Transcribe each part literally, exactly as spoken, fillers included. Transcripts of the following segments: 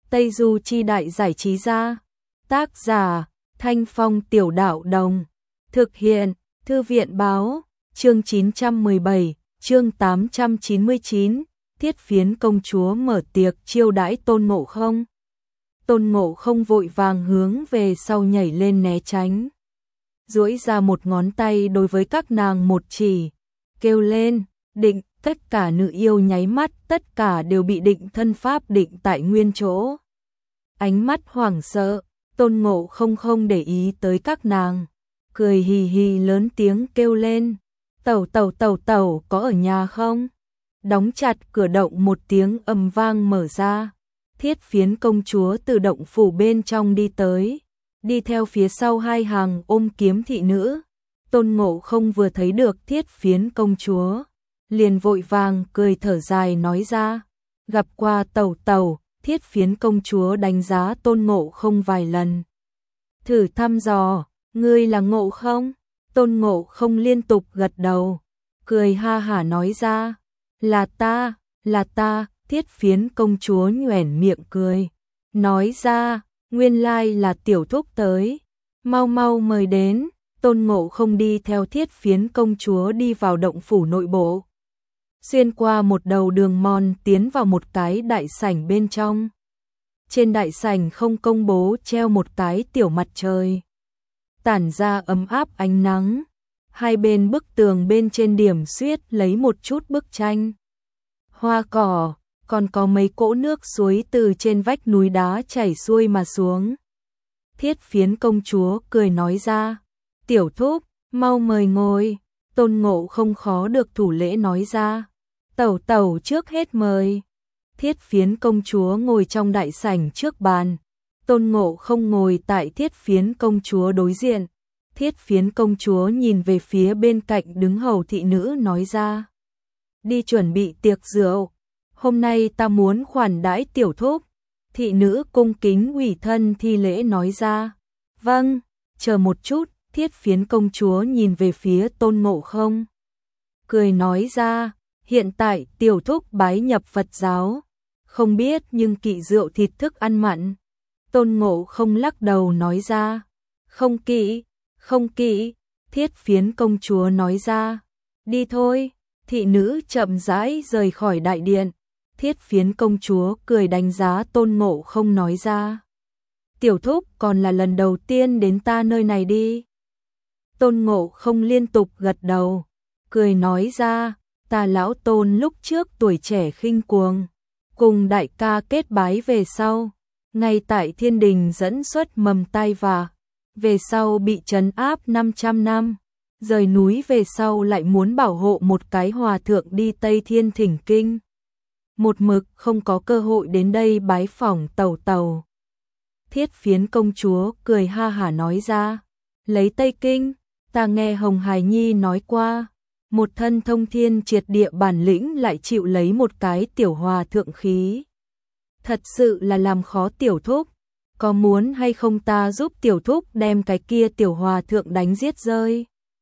Tây Du Chi Đại Giải Trí Gia. Tác giả Thanh Phong Tiểu Đạo Đồng. Thực hiện Thư viện Báo. Chương chín trăm mười bảy, chương tám trăm chín mươi chín. Thiết Phiến công chúa mở tiệc chiêu đãi Tôn Ngộ Không. Tôn Ngộ Không vội vàng hướng về sau nhảy lên né tránh. Duỗi ra một ngón tay đối với các nàng một chỉ, kêu lên, định. Tất cả nữ yêu nháy mắt, tất cả đều bị định thân pháp định tại nguyên chỗ. Ánh mắt hoảng sợ, Tôn Ngộ Không không để ý tới các nàng, cười hì hì lớn tiếng kêu lên, tẩu tẩu tẩu tẩu có ở nhà không? Đóng chặt cửa động một tiếng ầm vang mở ra, Thiết Phiến công chúa từ động phủ bên trong đi tới, đi theo phía sau hai hàng ôm kiếm thị nữ. Tôn Ngộ Không vừa thấy được Thiết Phiến công chúa, liền vội vàng cười thở dài nói ra, gặp qua tẩu tẩu. Thiết Phiến công chúa đánh giá Tôn Ngộ Không vài lần, thử thăm dò, ngươi là Ngộ Không? Tôn Ngộ Không liên tục gật đầu, cười ha hả nói ra, là ta, là ta. Thiết Phiến công chúa nhoẻn miệng cười, nói ra, nguyên lai là tiểu thúc tới, mau mau mời đến. Tôn Ngộ Không đi theo Thiết Phiến công chúa đi vào động phủ nội bộ, xuyên qua một đầu đường mòn tiến vào một cái đại sảnh bên trong. Trên đại sảnh không công bố treo một cái tiểu mặt trời, tản ra ấm áp ánh nắng. Hai bên bức tường bên trên điểm xuyết lấy một chút bức tranh, hoa cỏ, còn có mấy cỗ nước suối từ trên vách núi đá chảy xuôi mà xuống. Thiết Phiến công chúa cười nói ra, tiểu thúc, mau mời ngồi. Tôn Ngộ Không khó được thủ lễ nói ra, tẩu tẩu trước hết mời. Thiết Phiến công chúa ngồi trong đại sảnh trước bàn, Tôn Ngộ Không ngồi tại Thiết Phiến công chúa đối diện. Thiết Phiến công chúa nhìn về phía bên cạnh đứng hầu thị nữ nói ra, đi chuẩn bị tiệc rượu, hôm nay ta muốn khoản đãi tiểu thúc. Thị nữ cung kính ủy thân thi lễ nói ra, vâng, chờ một chút. Thiết Phiến công chúa nhìn về phía Tôn Ngộ Không, cười nói ra, hiện tại tiểu thúc bái nhập Phật giáo, không biết nhưng kỵ rượu thịt thức ăn mặn. Tôn Ngộ Không lắc đầu nói ra, không kỵ, không kỵ. Thiết Phiến công chúa nói ra, đi thôi. Thị nữ chậm rãi rời khỏi đại điện. Thiết Phiến công chúa cười đánh giá Tôn Ngộ Không nói ra, tiểu thúc còn là lần đầu tiên đến ta nơi này đi. Tôn Ngộ Không liên tục gật đầu, cười nói ra, ta lão Tôn lúc trước tuổi trẻ khinh cuồng, cùng đại ca kết bái về sau, ngay tại thiên đình dẫn xuất mầm tai vạ, về sau bị trấn áp năm trăm năm, rời núi về sau lại muốn bảo hộ một cái hòa thượng đi Tây Thiên thỉnh kinh, một mực không có cơ hội đến đây bái phỏng tẩu tẩu. Thiết Phiến công chúa cười ha hả nói ra, lấy Tây Kinh, ta nghe Hồng Hài Nhi nói qua, một thân thông thiên triệt địa bản lĩnh lại chịu lấy một cái tiểu hòa thượng khí. Thật sự là làm khó tiểu thúc, có muốn hay không ta giúp tiểu thúc đem cái kia tiểu hòa thượng đánh giết rơi?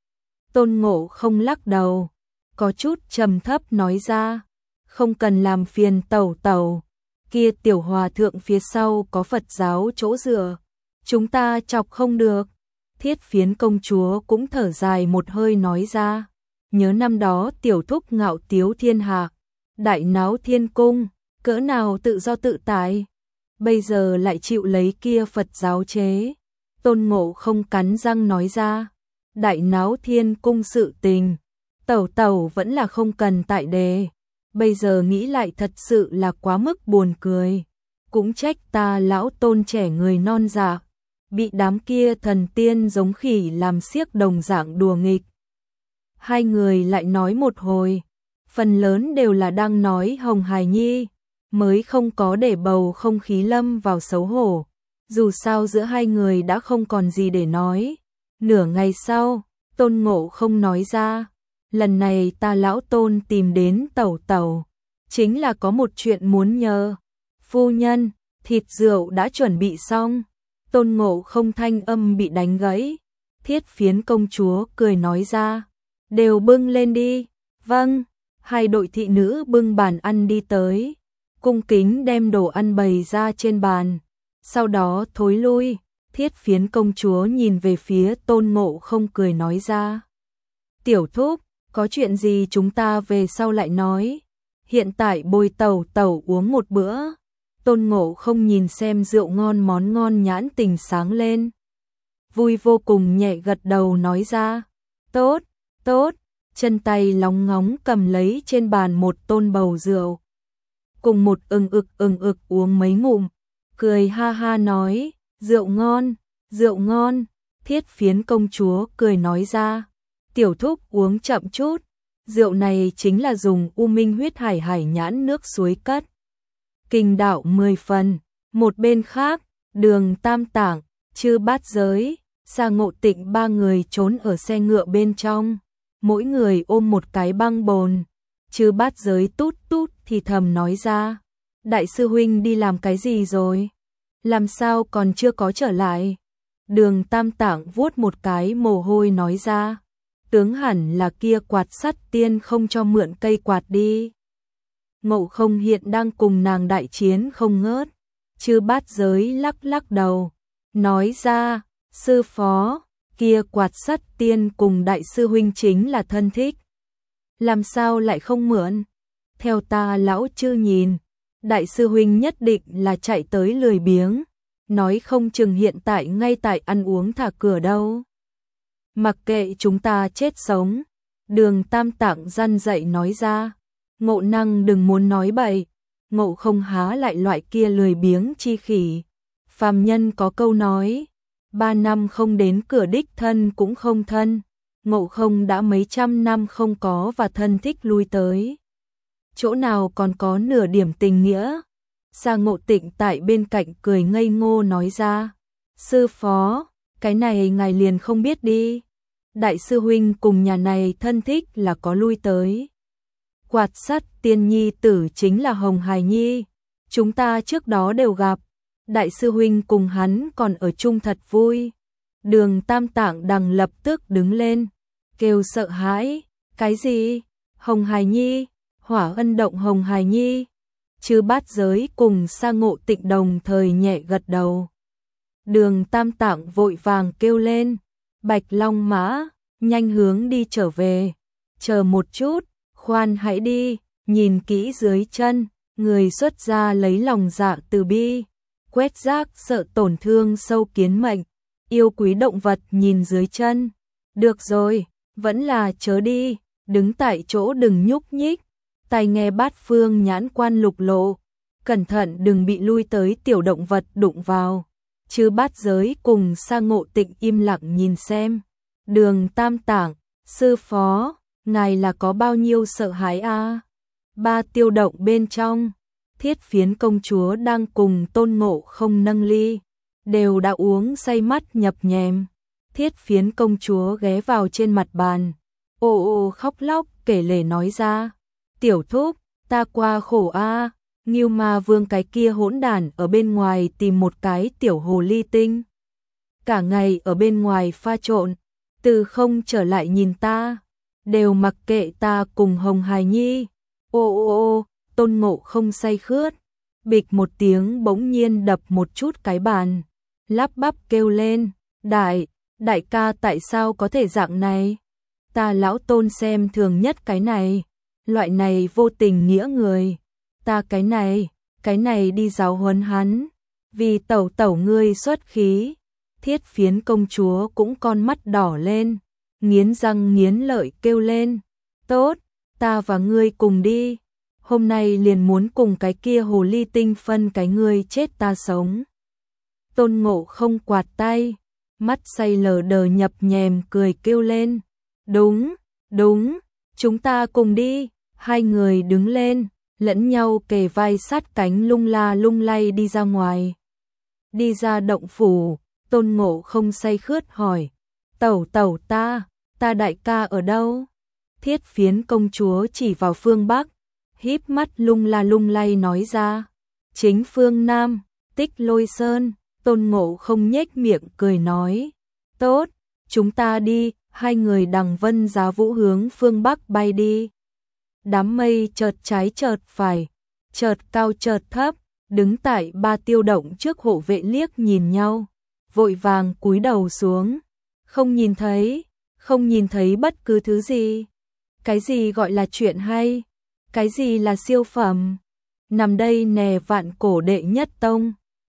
Tôn Ngộ Không lắc đầu, có chút trầm thấp nói ra, không cần làm phiền tẩu tẩu, kia tiểu hòa thượng phía sau có Phật giáo chỗ dựa, chúng ta chọc không được. Thiết Phiến công chúa cũng thở dài một hơi nói ra, nhớ năm đó tiểu thúc ngạo tiếu thiên hạ, đại náo thiên cung, cỡ nào tự do tự tại, bây giờ lại chịu lấy kia Phật giáo chế. Tôn Ngộ Không cắn răng nói ra, đại náo thiên cung sự tình, tẩu tẩu vẫn là không cần tại đề, bây giờ nghĩ lại thật sự là quá mức buồn cười, cũng trách ta lão Tôn trẻ người non dạ, bị đám kia thần tiên giống khỉ làm xiếc đồng dạng đùa nghịch. Hai người lại nói một hồi, phần lớn đều là đang nói Hồng Hài Nhi, mới không có để bầu không khí lâm vào xấu hổ. Dù sao giữa hai người đã không còn gì để nói. Nửa ngày sau, Tôn Ngộ Không nói ra, lần này ta lão Tôn tìm đến tẩu tẩu, chính là có một chuyện muốn nhờ. Phu nhân, thịt rượu đã chuẩn bị xong. Tôn Ngộ Không thanh âm bị đánh gãy. Thiết Phiến công chúa cười nói ra, đều bưng lên đi. Vâng. Hai đội thị nữ bưng bàn ăn đi tới. cung kính đem đồ ăn bày ra trên bàn, sau đó thối lui. Thiết Phiến công chúa nhìn về phía Tôn Ngộ Không cười nói ra. Tiểu thúc, có chuyện gì chúng ta về sau lại nói, hiện tại bồi tẩu tẩu uống một bữa. Tôn Ngộ Không nhìn xem rượu ngon món ngon nhãn tình sáng lên. Vui vô cùng nhẹ gật đầu nói ra. Tốt, tốt, chân tay lóng ngóng cầm lấy trên bàn một tôn bầu rượu. Cùng một ừng ực ừng ực uống mấy ngụm, cười ha ha nói, rượu ngon, rượu ngon. Thiết Phiến công chúa cười nói ra, tiểu thúc uống chậm chút, rượu này chính là dùng U Minh huyết hải hải nhãn nước suối cất. Kinh đạo mười phần. Một bên khác, Đường Tam Tạng, Chư Bát Giới, Sa Ngộ Tịnh ba người trốn ở xe ngựa bên trong, mỗi người ôm một cái băng bồn. Chư Bát Giới tút tút thì thầm nói ra, đại sư huynh đi làm cái gì rồi? Làm sao còn chưa có trở lại? Đường Tam Tạng vuốt một cái mồ hôi nói ra, tướng hẳn là kia quạt sắt tiên không cho mượn cây quạt đi. Ngộ Không hiện đang cùng nàng đại chiến không ngớt. Chư Bát Giới lắc lắc đầu, nói ra, sư phó, kia quạt sắt tiên cùng đại sư huynh chính là thân thích. Làm sao lại không mượn? Theo ta lão chư nhìn, đại sư huynh nhất định là chạy tới lười biếng, nói không chừng hiện tại ngay tại ăn uống thả cửa đâu. Mặc kệ chúng ta chết sống, Đường Tam Tạng răn dạy nói ra. Ngộ Năng đừng muốn nói bậy, Ngộ Không há lại loại kia lười biếng chi khỉ. Phàm nhân có câu nói, ba năm không đến cửa đích thân cũng không thân. Ngộ Không đã mấy trăm năm không có và thân thích lui tới, chỗ nào còn có nửa điểm tình nghĩa. Sa Ngộ Tịnh tại bên cạnh cười ngây ngô nói ra, sư phó, cái này ngài liền không biết đi, đại sư huynh cùng nhà này thân thích là có lui tới. Quạt sắt tiên nhi tử chính là Hồng Hải Nhi, chúng ta trước đó đều gặp, đại sư huynh cùng hắn còn ở chung thật vui. Đường Tam Tạng đằng lập tức đứng lên, kêu sợ hãi, cái gì? Hồng Hải Nhi? Hỏa Ân động Hồng Hải Nhi? Chư Bát Giới cùng Sa Ngộ Tịnh đồng thời nhẹ gật đầu. Đường Tam Tạng vội vàng kêu lên, Bạch Long Mã, nhanh hướng đi trở về, chờ một chút, khoan hãy đi, nhìn kỹ dưới chân, người xuất gia lấy lòng dạ từ bi, quét rác sợ tổn thương sâu kiến mệnh, yêu quý động vật nhìn dưới chân. Được rồi, vẫn là chớ đi, đứng tại chỗ đừng nhúc nhích, tai nghe bát phương nhãn quan lục lộ, cẩn thận đừng bị lui tới tiểu động vật đụng vào. Chư Bát Giới cùng Sa Ngộ Tịnh im lặng nhìn xem. Đường Tam Tạng, sư phó, ngài là có bao nhiêu sợ hãi a? À? Ba tiêu động bên trong, Thiết Phiến công chúa đang cùng Tôn Ngộ Không nâng ly, đều đã uống say mắt nhập nhèm. Thiết Phiến công chúa ghé vào trên mặt bàn, ô ô khóc lóc kể lể nói ra, tiểu thúc, ta qua khổ a, à, Ngưu Ma Vương cái kia hỗn đản ở bên ngoài tìm một cái tiểu hồ ly tinh, cả ngày ở bên ngoài pha trộn, từ không trở lại nhìn ta, đều mặc kệ ta cùng Hồng Hải Nhi. Ô ô ô, Tôn Ngộ Không say khướt, bịch một tiếng bỗng nhiên đập một chút cái bàn, lắp bắp kêu lên, đại, đại ca tại sao có thể dạng này? Ta lão Tôn xem thường nhất cái này, loại này vô tình nghĩa người, ta cái này, cái này đi giáo huấn hắn, vì tẩu tẩu ngươi xuất khí. Thiết Phiến công chúa cũng con mắt đỏ lên, nghiến răng nghiến lợi kêu lên, tốt, ta và ngươi cùng đi, hôm nay liền muốn cùng cái kia hồ ly tinh phân cái ngươi chết ta sống. Tôn Ngộ Không quạt tay, mắt say lờ đờ nhập nhèm cười kêu lên, đúng, đúng, chúng ta cùng đi. Hai người đứng lên, lẫn nhau kề vai sát cánh lung la lung lay đi ra ngoài. Đi ra động phủ, Tôn Ngộ Không say khướt hỏi, tẩu tẩu ta, ta đại ca ở đâu? Thiết Phiến công chúa chỉ vào phương Bắc, híp mắt lung la lung lay nói ra, chính phương Nam, Tích Lôi Sơn. Tôn Ngộ Không nhếch miệng cười nói, tốt, chúng ta đi. Hai người đằng vân giá vũ hướng phương Bắc bay đi. Đám mây chợt trái chợt phải, chợt cao chợt thấp, đứng tại ba tiêu động trước hộ vệ liếc nhìn nhau, vội vàng cúi đầu xuống, không nhìn thấy, không nhìn thấy bất cứ thứ gì. Cái gì gọi là chuyện hay? Cái gì là siêu phẩm? Nằm đây nè vạn cổ đệ nhất tông.